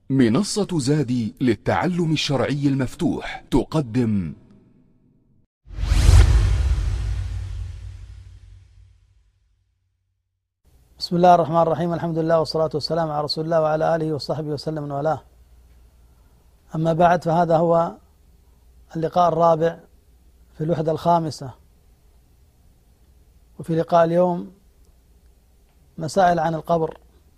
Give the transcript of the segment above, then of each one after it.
منصة زادي للتعلم الشرعي المفتوح تقدم بسم الله الرحمن الرحيم. الحمد لله والصلاة والسلام على رسول الله وعلى آله وصحبه وسلم من والاه. أما بعد، فهذا هو اللقاء الرابع في الوحدة الخامسة، وفي لقاء اليوم مسائل عن القبر.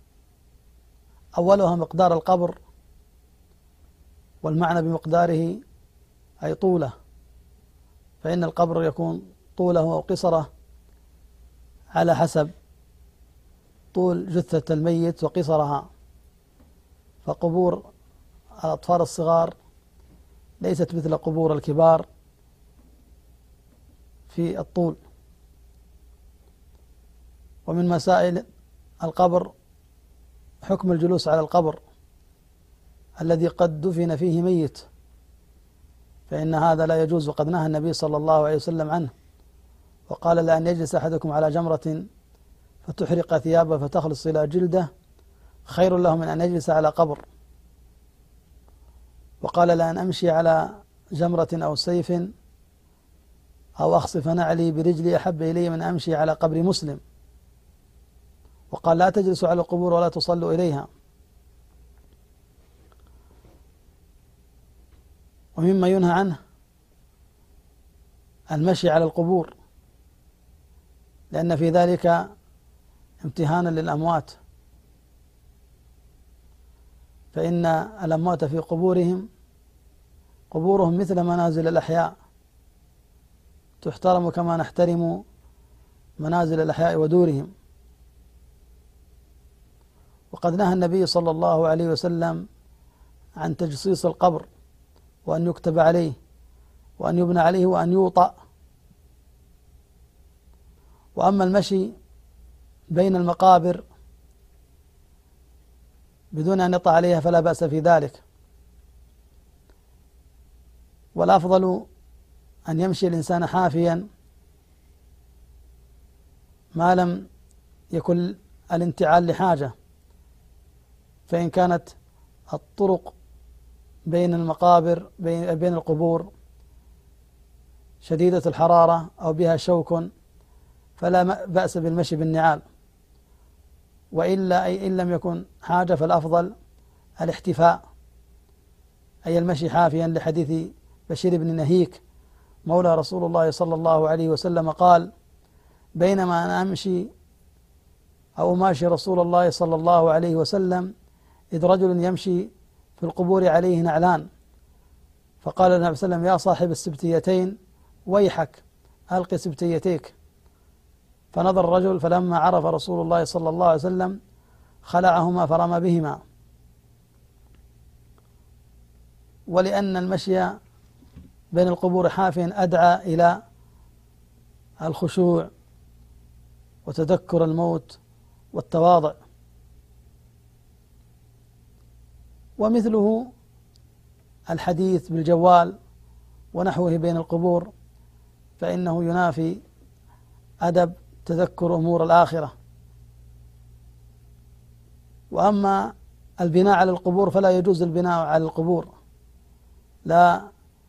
أولها مقدار القبر، والمعنى بمقداره أي طوله، فإن القبر يكون طوله أو قصره على حسب طول جثة الميت وقصرها، فقبور الأطفال الصغار ليست مثل قبور الكبار في الطول. ومن مسائل القبر حكم الجلوس على القبر الذي قد دفن فيه ميت، فإن هذا لا يجوز، وقد نهى النبي صلى الله عليه وسلم عنه، وقال: لأن يجلس أحدكم على جمرة فتحرق ثيابه فتخلص إلى جلده خير له من أن يجلس على قبر. وقال: لأن أمشي على جمرة أو سيف أو أخصف نعلي برجلي أحب إلي من أمشي على قبر مسلم. وقال: لا تجلسوا على القبور ولا تصلوا إليها. ومما ينهى عنه المشي على القبور، لأن في ذلك امتهانا للأموات، فإن الأموات في قبورهم مثل منازل الأحياء، تحترم كما نحترم منازل الأحياء ودورهم. وقد نهى النبي صلى الله عليه وسلم عن تجصيص القبر، وأن يكتب عليه، وأن يبنى عليه، وأن يوطأ. وأما المشي بين المقابر بدون أن يطأ عليها فلا بأس في ذلك، والأفضل أن يمشي الإنسان حافيا ما لم يكن الانتعال لحاجة، فإن كانت الطرق بين المقابر بين القبور شديدة الحرارة أو بها شوك فلا بأس بالمشي بالنعال، وإلا أي إن لم يكن حاجة فالأفضل الاحتفاء، أي المشي حافيا، لحديث بشير بن نهيك مولى رسول الله صلى الله عليه وسلم قال: بينما أنا أمشي أو ماشي رسول الله صلى الله عليه وسلم إذ رجل يمشي في القبور عليه نعلان، فقال النبي صلى الله عليه وسلم: يا صاحب السبتيتين ويحك ألق سبتيتيك. فنظر الرجل، فلما عرف رسول الله صلى الله عليه وسلم خلعهما فرمى بهما. ولأن المشي بين القبور حافيا أدعى إلى الخشوع وتذكر الموت والتواضع. ومثله الحديث بالجوال ونحوه بين القبور، فإنه ينافي أدب تذكر أمور الآخرة. وأما البناء على القبور فلا يجوز البناء على القبور، لا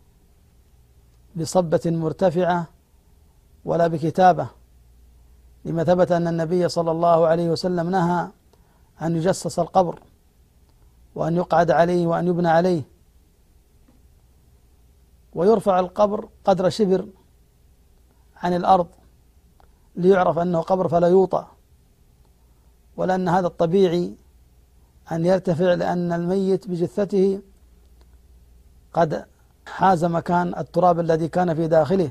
بصبة مرتفعة ولا بكتابة، لما ثبت أن النبي صلى الله عليه وسلم نهى أن يجسس القبر، وأن يقعد عليه، وأن يبنى عليه. ويرفع القبر قدر شبر عن الأرض ليعرف أنه قبر فلا يوطأ، ولأن هذا الطبيعي أن يرتفع، لأن الميت بجثته قد حاز مكان التراب الذي كان في داخله.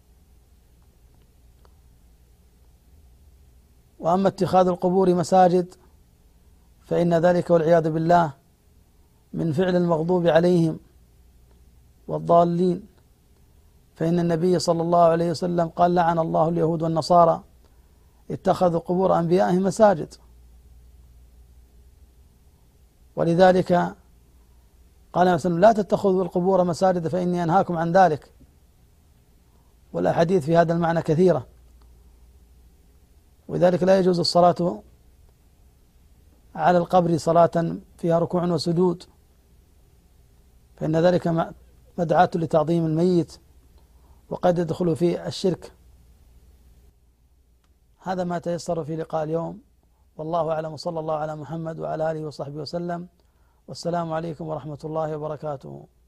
وأما اتخاذ القبور مساجد فإن ذلك والعياذ بالله من فعل المغضوب عليهم والضالين، فإن النبي صلى الله عليه وسلم قال: لعن الله اليهود والنصارى اتخذوا قبور أنبيائهم مساجد. ولذلك قال مثلا: لا تتخذوا القبور مساجد فإني أنهاكم عن ذلك. والأحاديث في هذا المعنى كثيرة، ولذلك لا يجوز الصلاة على القبر صلاة فيها ركوع وسجود، فإن ذلك مدعاة لتعظيم الميت، وقد يدخل فيه الشرك. هذا ما تيسر في لقاء اليوم، والله أعلم، وصلى الله على محمد وعلى آله وصحبه وسلم، والسلام عليكم ورحمة الله وبركاته.